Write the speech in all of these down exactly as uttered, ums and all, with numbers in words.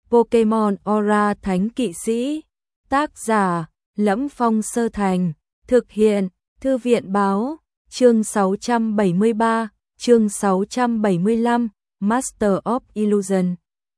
Pokemon Aura Thánh Kỵ Sĩ. Tác giả Lẫm Phong Sơ Thành. Thực hiện Thư viện Báo. Chương sáu trăm bảy mươi ba, chương sáu trăm bảy mươi lăm, Master of Illusion.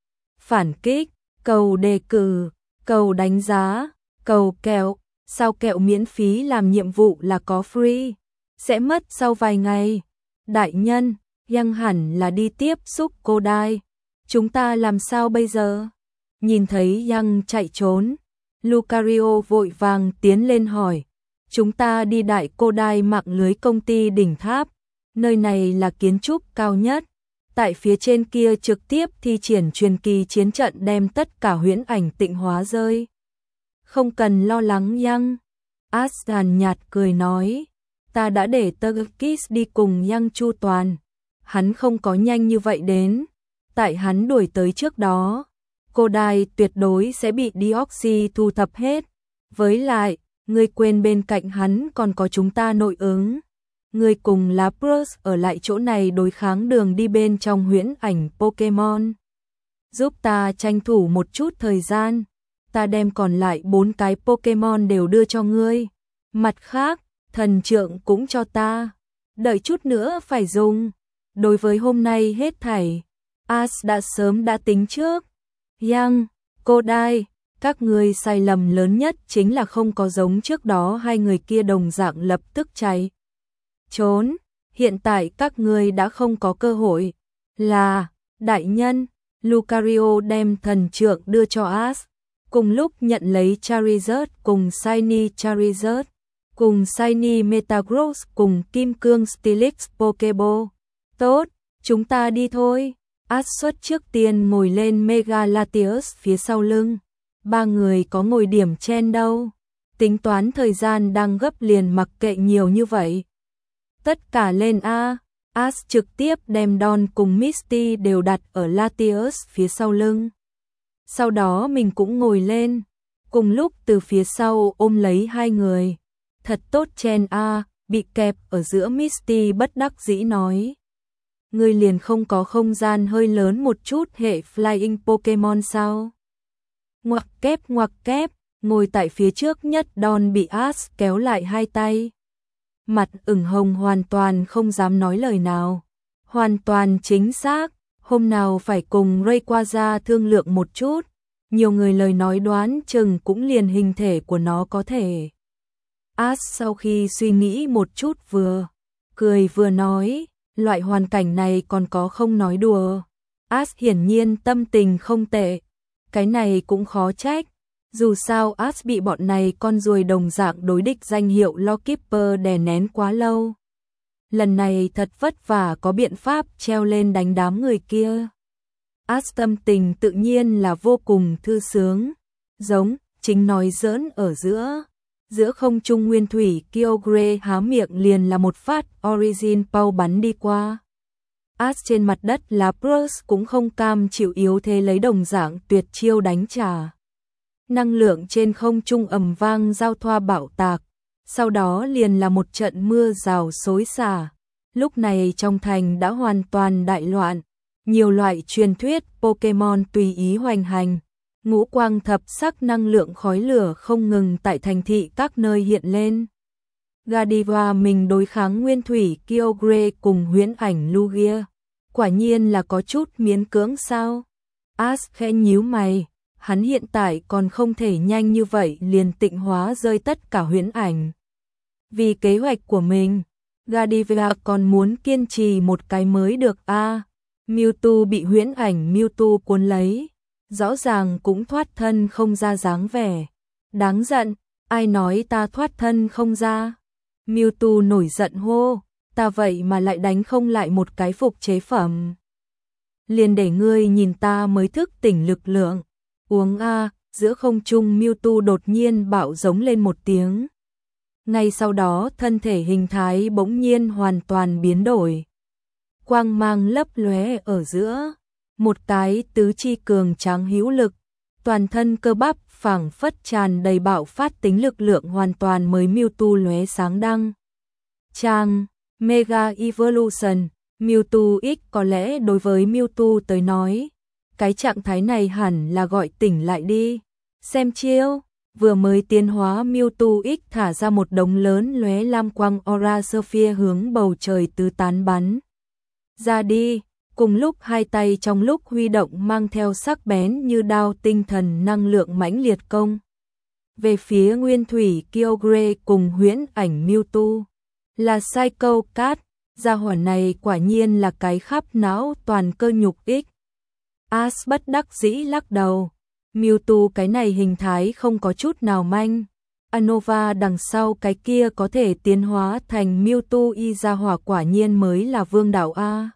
Phản kích, cầu đề cử, cầu đánh giá, cầu kẹo. Sao kẹo miễn phí làm nhiệm vụ là có free, sẽ mất sau vài ngày. Đại nhân, Yang hẳn là đi tiếp xúc cô đai. Chúng ta làm sao bây giờ? Nhìn thấy Yang chạy trốn, Lucario vội vàng tiến lên hỏi. Chúng ta đi đại cô đai mạng lưới công ty đỉnh tháp. Nơi này là kiến trúc cao nhất. Tại phía trên kia trực tiếp thi triển truyền kỳ chiến trận đem tất cả huyễn ảnh tịnh hóa rơi. Không cần lo lắng Yang. Aslan nhạt cười nói. Ta đã để Turkis đi cùng Yang chu toàn. Hắn không có nhanh như vậy đến. Tại hắn đuổi tới trước đó, cô đai tuyệt đối sẽ bị Deoxy thu thập hết. Với lại, ngươi quên bên cạnh hắn còn có chúng ta nội ứng. Ngươi cùng Lapras ở lại chỗ này đối kháng đường đi bên trong huyễn ảnh Pokemon. Giúp ta tranh thủ một chút thời gian. Ta đem còn lại bốn cái Pokemon đều đưa cho ngươi. Mặt khác, thần trượng cũng cho ta. Đợi chút nữa phải dùng. Đối với hôm nay hết thảy, As đã sớm đã tính trước. Yang, cô đai, các ngươi sai lầm lớn nhất chính là không có giống trước đó hai người kia đồng dạng lập tức chạy trốn. Hiện tại các ngươi đã không có cơ hội. Là, đại nhân, Lucario đem thần trượng đưa cho As. Cùng lúc nhận lấy Charizard cùng Shiny Charizard, cùng Shiny Metagross cùng Kim Cương Steelix Pokeball. Tốt, chúng ta đi thôi. As xuất trước tiên ngồi lên Mega Latios phía sau lưng. Ba người có ngồi điểm chen đâu. Tính toán thời gian đang gấp liền mặc kệ nhiều như vậy. Tất cả lên A. As trực tiếp đem Don cùng Misty đều đặt ở Latios phía sau lưng. Sau đó mình cũng ngồi lên. Cùng lúc từ phía sau ôm lấy hai người. Thật tốt chen A. Bị kẹp ở giữa Misty bất đắc dĩ nói. Ngươi liền không có không gian hơi lớn một chút hệ Flying Pokemon sao? Ngoặc kép ngoặc kép, ngồi tại phía trước nhất Don bị As kéo lại hai tay. Mặt ửng hồng hoàn toàn không dám nói lời nào. Hoàn toàn chính xác, hôm nào phải cùng Rayquaza thương lượng một chút. Nhiều người lời nói đoán chừng cũng liền hình thể của nó có thể. As sau khi suy nghĩ một chút vừa cười vừa nói. Loại hoàn cảnh này còn có không nói đùa. As hiển nhiên tâm tình không tệ. Cái này cũng khó trách. Dù sao As bị bọn này con ruồi đồng dạng đối địch danh hiệu Lockkeeper đè nén quá lâu. Lần này thật vất vả có biện pháp treo lên đánh đám người kia. As tâm tình tự nhiên là vô cùng thư sướng. Giống, chính nói giỡn ở giữa. Giữa không trung nguyên thủy Kyogre há miệng liền là một phát Origin Pau bắn đi qua. As trên mặt đất Lapras cũng không cam chịu yếu thế lấy đồng dạng tuyệt chiêu đánh trả. Năng lượng trên không trung ầm vang giao thoa bạo tạc. Sau đó liền là một trận mưa rào xối xả. Lúc này trong thành đã hoàn toàn đại loạn. Nhiều loại truyền thuyết Pokemon tùy ý hoành hành. Ngũ quang thập sắc năng lượng khói lửa không ngừng tại thành thị các nơi hiện lên. Godiva mình đối kháng nguyên thủy Kyogre cùng huyễn ảnh Lugia. Quả nhiên là có chút miễn cưỡng sao. As khẽ nhíu mày. Hắn hiện tại còn không thể nhanh như vậy liền tịnh hóa rơi tất cả huyễn ảnh. Vì kế hoạch của mình, Godiva còn muốn kiên trì một cái mới được a. À, Mewtwo bị huyễn ảnh Mewtwo cuốn lấy. Rõ ràng cũng thoát thân không ra dáng vẻ. Đáng giận, ai nói ta thoát thân không ra? Mewtwo nổi giận hô, ta vậy mà lại đánh không lại một cái phục chế phẩm. Liền để ngươi nhìn ta mới thức tỉnh lực lượng. Uống a, giữa không trung Mewtwo đột nhiên bạo giống lên một tiếng. Ngay sau đó thân thể hình thái bỗng nhiên hoàn toàn biến đổi. Quang mang lấp lóe ở giữa. Một cái tứ chi cường tráng hữu lực, toàn thân cơ bắp phảng phất tràn đầy bạo phát tính lực lượng hoàn toàn mới Mewtwo lóe sáng đăng. Trang, Mega Evolution, Mewtwo X có lẽ đối với Mewtwo tới nói, cái trạng thái này hẳn là gọi tỉnh lại đi. Xem chiêu, vừa mới tiến hóa Mewtwo X thả ra một đống lớn lóe lam quang Aura Sphere hướng bầu trời tứ tán bắn ra đi. Cùng lúc hai tay trong lúc huy động mang theo sắc bén như đao tinh thần năng lượng mãnh liệt công về phía Nguyên Thủy Kyogre cùng huyễn ảnh Mewtwo. Là Psycho Cat, gia hỏa này quả nhiên là cái khắp não toàn cơ nhục X. As bất đắc dĩ lắc đầu. Mewtwo cái này hình thái không có chút nào manh. Anova đằng sau cái kia có thể tiến hóa thành Mewtwo y gia hỏa quả nhiên mới là vương đạo A.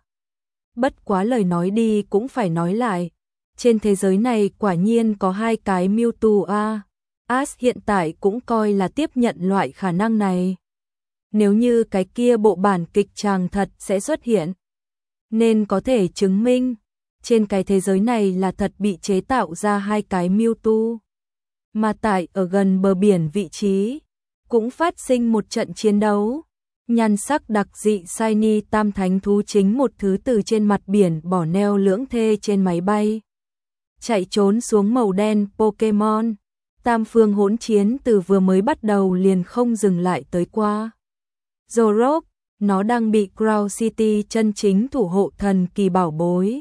Bất quá lời nói đi cũng phải nói lại. Trên thế giới này quả nhiên có hai cái Mewtwo A. As hiện tại cũng coi là tiếp nhận loại khả năng này. Nếu như cái kia bộ bản kịch tràng thật sẽ xuất hiện, nên có thể chứng minh trên cái thế giới này là thật bị chế tạo ra hai cái Mewtwo. Mà tại ở gần bờ biển vị trí, cũng phát sinh một trận chiến đấu. Nhan sắc đặc dị Shiny tam thánh thú chính một thứ từ trên mặt biển bỏ neo lưỡng thê trên máy bay. Chạy trốn xuống màu đen Pokemon. Tam phương hỗn chiến từ vừa mới bắt đầu liền không dừng lại tới qua. Zoroark, nó đang bị Crown City chân chính thủ hộ thần kỳ bảo bối.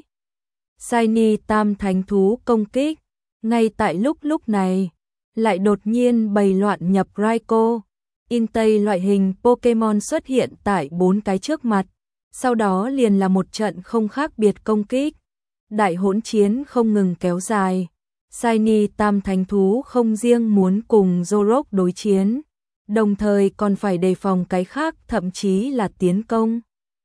Shiny tam thánh thú công kích. Ngay tại lúc lúc này, lại đột nhiên bầy loạn nhập Raikou. Intei loại hình Pokemon xuất hiện tại bốn cái trước mặt, sau đó liền là một trận không khác biệt công kích. Đại hỗn chiến không ngừng kéo dài. Shiny tam thánh thú không riêng muốn cùng Zoroark đối chiến, đồng thời còn phải đề phòng cái khác thậm chí là tiến công.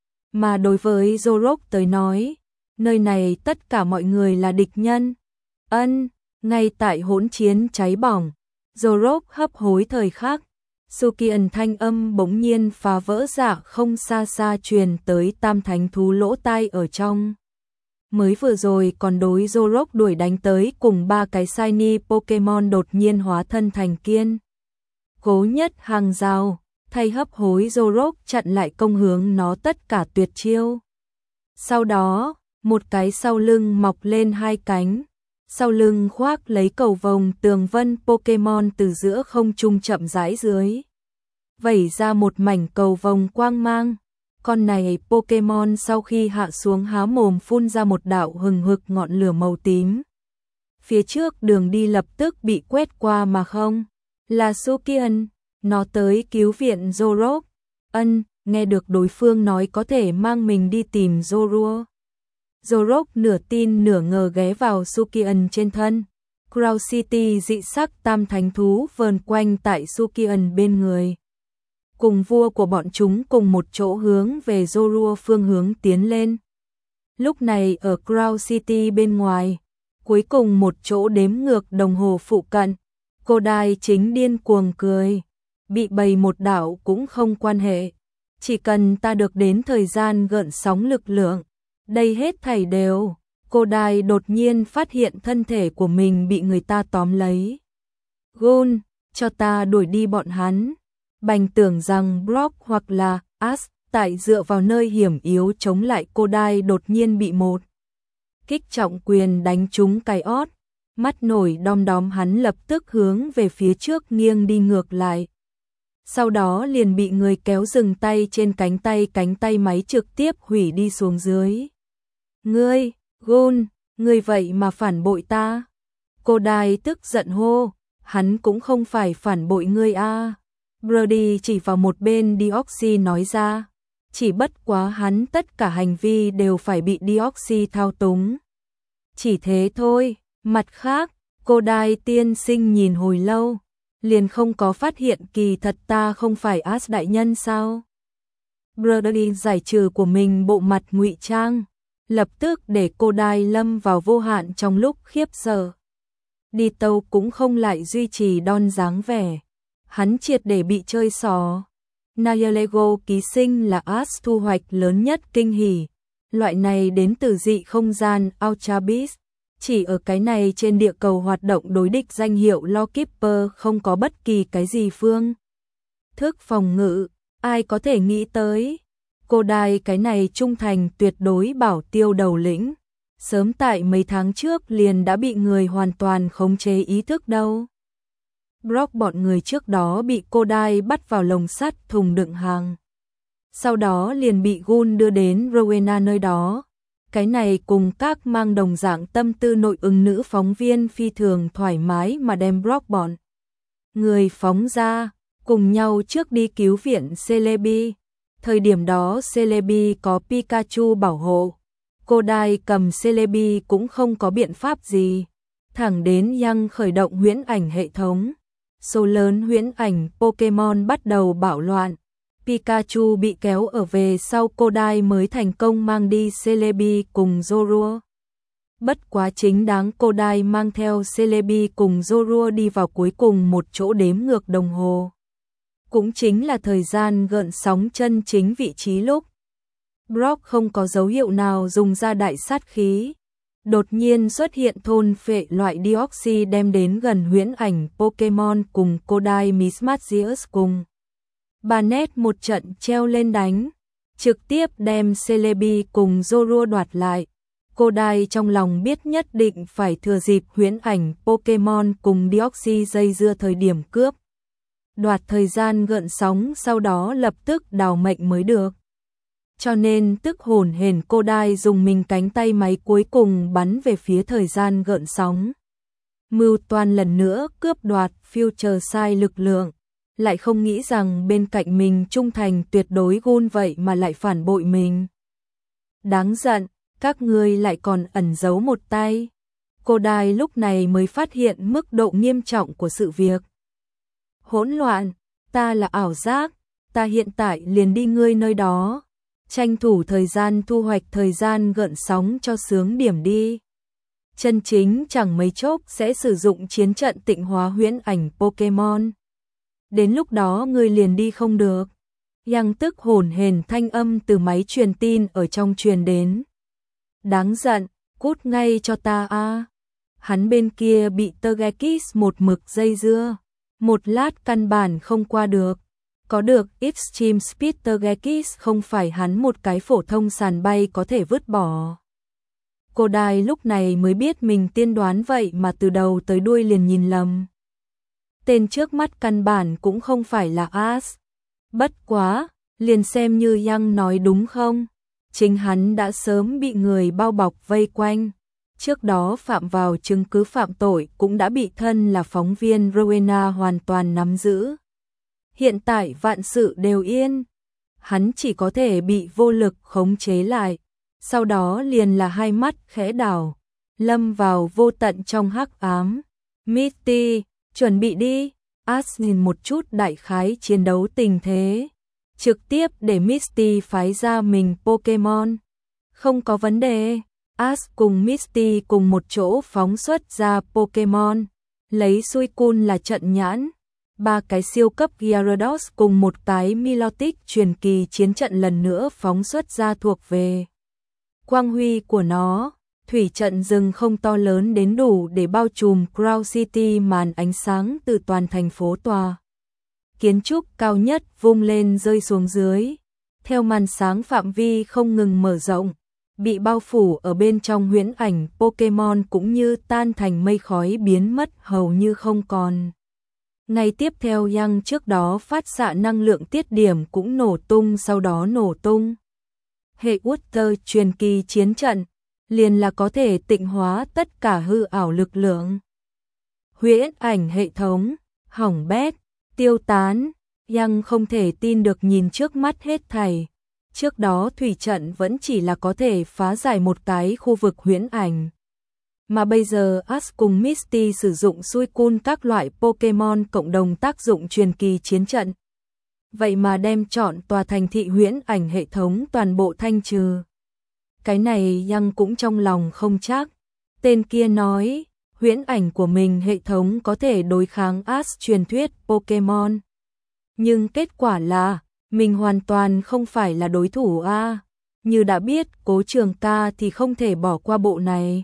Mà đối với Zoroark tới nói, nơi này tất cả mọi người là địch nhân. Ân, ngay tại hỗn chiến cháy bỏng, Zoroark hấp hối thời khắc. Sukian thanh âm bỗng nhiên phá vỡ dạ không xa xa truyền tới tam thánh thú lỗ tai ở trong. Mới vừa rồi còn đối Zoroark đuổi đánh tới cùng ba cái Shiny Pokemon đột nhiên hóa thân thành kiên cố nhất hàng rào, thay hấp hối Zoroark chặn lại công hướng nó tất cả tuyệt chiêu. Sau đó, một cái sau lưng mọc lên hai cánh, sau lưng khoác lấy cầu vồng tường vân Pokemon từ giữa không trung chậm rãi dưới vẩy ra một mảnh cầu vồng quang mang. Con này Pokemon sau khi hạ xuống há mồm phun ra một đạo hừng hực ngọn lửa màu tím. Phía trước đường đi lập tức bị quét qua mà không. Là Sukian, nó tới cứu viện Zoroark. Ân, nghe được đối phương nói có thể mang mình đi tìm Zorua. Zoroark nửa tin nửa ngờ ghé vào Sukian trên thân. Crown City dị sắc tam thánh thú vờn quanh tại Sukian bên người. Cùng vua của bọn chúng cùng một chỗ hướng về Zorua phương hướng tiến lên. Lúc này ở Crown City bên ngoài, cuối cùng một chỗ đếm ngược đồng hồ phụ cận, cô đài chính điên cuồng cười. Bị bầy một đảo cũng không quan hệ. Chỉ cần ta được đến thời gian gợn sóng lực lượng, đây hết thảy đều. Cô đài đột nhiên phát hiện thân thể của mình bị người ta tóm lấy. Gun, cho ta đuổi đi bọn hắn. Bành tưởng rằng Brock hoặc là Ash tại dựa vào nơi hiểm yếu chống lại cô đai đột nhiên bị một kích trọng quyền đánh trúng cái ót. Mắt nổi đom đóm hắn lập tức hướng về phía trước nghiêng đi ngược lại. Sau đó liền bị người kéo dừng tay trên cánh tay cánh tay máy trực tiếp hủy đi xuống dưới. Ngươi, Gun, ngươi vậy mà phản bội ta. Cô đai tức giận hô, hắn cũng không phải phản bội ngươi a. Brody chỉ vào một bên Deoxy nói ra, chỉ bất quá hắn tất cả hành vi đều phải bị Deoxy thao túng. Chỉ thế thôi, mặt khác, cô đai tiên sinh nhìn hồi lâu, liền không có phát hiện kỳ thật ta không phải Ash đại nhân sao. Brody giải trừ của mình bộ mặt ngụy trang, lập tức để cô đai lâm vào vô hạn trong lúc khiếp sợ. Đi tâu cũng không lại duy trì đon dáng vẻ. Hắn triệt để bị chơi xỏ. Nayalego ký sinh là Ash thu hoạch lớn nhất kinh hỉ. Loại này đến từ dị không gian Ultra Beast. Chỉ ở cái này trên địa cầu hoạt động đối địch danh hiệu Lawkeeper không có bất kỳ cái gì phương thức phòng ngự. Ai có thể nghĩ tới. Cô đai cái này trung thành tuyệt đối bảo tiêu đầu lĩnh. sớm tại mấy tháng trước liền đã bị người hoàn toàn khống chế ý thức đâu. Brock bọn người trước đó bị Kodai bắt vào lồng sắt thùng đựng hàng. Sau đó liền bị Gun đưa đến Rowena nơi đó. Cái này cùng các mang đồng dạng tâm tư nội ứng nữ phóng viên phi thường thoải mái mà đem Brock bọn người phóng ra, cùng nhau trước đi cứu viện Celebi. Thời điểm đó Celebi có Pikachu bảo hộ. Kodai cầm Celebi cũng không có biện pháp gì. Thẳng đến Yang khởi động huyễn ảnh hệ thống. Số lớn huyễn ảnh Pokemon bắt đầu bạo loạn. Pikachu bị kéo ở về sau, Kodai mới thành công mang đi Celebi cùng Zorua. Bất quá chính đáng Kodai mang theo Celebi cùng Zorua đi vào cuối cùng một chỗ đếm ngược đồng hồ. Cũng chính là thời gian gợn sóng chân chính vị trí lúc Brock không có dấu hiệu nào dùng ra đại sát khí. Đột nhiên xuất hiện thôn phệ loại Deoxy đem đến gần huyễn ảnh Pokemon cùng Kodai Mismagius cùng Barnet một trận treo lên đánh, trực tiếp đem Celebi cùng Zorua đoạt lại. Kodai trong lòng biết nhất định phải thừa dịp huyễn ảnh Pokemon cùng Deoxy dây dưa thời điểm cướp đoạt thời gian gợn sóng, sau đó lập tức đào mệnh mới được. Cho nên tức hồn hển Kodai dùng mình cánh tay máy cuối cùng bắn về phía thời gian gợn sóng. Mưu toan lần nữa cướp đoạt Future Sight lực lượng, lại không nghĩ rằng bên cạnh mình trung thành tuyệt đối Gun vậy mà lại phản bội mình. Đáng giận, các ngươi lại còn ẩn giấu một tay. Kodai lúc này mới phát hiện mức độ nghiêm trọng của sự việc. Hỗn loạn, ta là ảo giác, ta hiện tại liền đi ngươi nơi đó. Tranh thủ thời gian thu hoạch thời gian gợn sóng cho sướng điểm đi. Chân chính chẳng mấy chốc sẽ sử dụng chiến trận tịnh hóa huyễn ảnh Pokemon. Đến lúc đó ngươi liền đi không được. Yang tức hồn hển thanh âm từ máy truyền tin ở trong truyền đến. Đáng giận, cút ngay cho ta a. Hắn bên kia bị Togekiss một mực dây dưa. Một lát căn bản không qua được. Có được Extreme Speed Togekiss không phải hắn một cái phổ thông sàn bay có thể vứt bỏ. Kodai lúc này mới biết mình tiên đoán vậy mà từ đầu tới đuôi liền nhìn lầm. Tên trước mắt căn bản cũng không phải là Ash. Bất quá, liền xem như Yang nói đúng không? Chính hắn đã sớm bị người bao bọc vây quanh. Trước đó phạm vào chứng cứ phạm tội cũng đã bị thân là phóng viên Rowena hoàn toàn nắm giữ. Hiện tại vạn sự đều yên. Hắn chỉ có thể bị vô lực khống chế lại. Sau đó liền là hai mắt khẽ đảo, lâm vào vô tận trong hắc ám. Misty, chuẩn bị đi. Ash nhìn một chút đại khái chiến đấu tình thế. Trực tiếp để Misty phái ra mình Pokemon. Không có vấn đề. Ash cùng Misty cùng một chỗ phóng xuất ra Pokemon. Lấy Suicune là trận nhãn. Ba cái siêu cấp Gyarados cùng một cái Milotic truyền kỳ chiến trận lần nữa phóng xuất ra thuộc về quang huy của nó. Thủy trận rừng không to lớn đến đủ để bao trùm Crown City, màn ánh sáng từ toàn thành phố tòa kiến trúc cao nhất vung lên rơi xuống dưới. Theo màn sáng phạm vi không ngừng mở rộng, bị bao phủ ở bên trong huyễn ảnh Pokemon cũng như tan thành mây khói biến mất hầu như không còn. Ngay tiếp theo Yang trước đó phát xạ năng lượng tiết điểm cũng nổ tung, sau đó nổ tung. Hệ Water truyền kỳ chiến trận liền là có thể tịnh hóa tất cả hư ảo lực lượng. Huyễn ảnh hệ thống hỏng bét, tiêu tán. Yang không thể tin được nhìn trước mắt hết thảy. Trước đó thủy trận vẫn chỉ là có thể phá giải một cái khu vực huyễn ảnh. Mà bây giờ Ash cùng Misty sử dụng Suicune các loại Pokemon cộng đồng tác dụng truyền kỳ chiến trận. Vậy mà đem chọn tòa thành thị huyễn ảnh hệ thống toàn bộ thanh trừ. Cái này Yang cũng trong lòng không chắc. Tên kia nói, huyễn ảnh của mình hệ thống có thể đối kháng Ash truyền thuyết Pokemon. Nhưng kết quả là, mình hoàn toàn không phải là đối thủ a. Như đã biết, Cố Trường Ca thì không thể bỏ qua bộ này.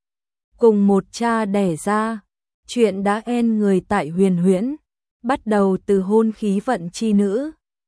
Cùng một cha đẻ ra, chuyện đã en người tại huyền huyễn, bắt đầu từ hôn khí vận chi nữ.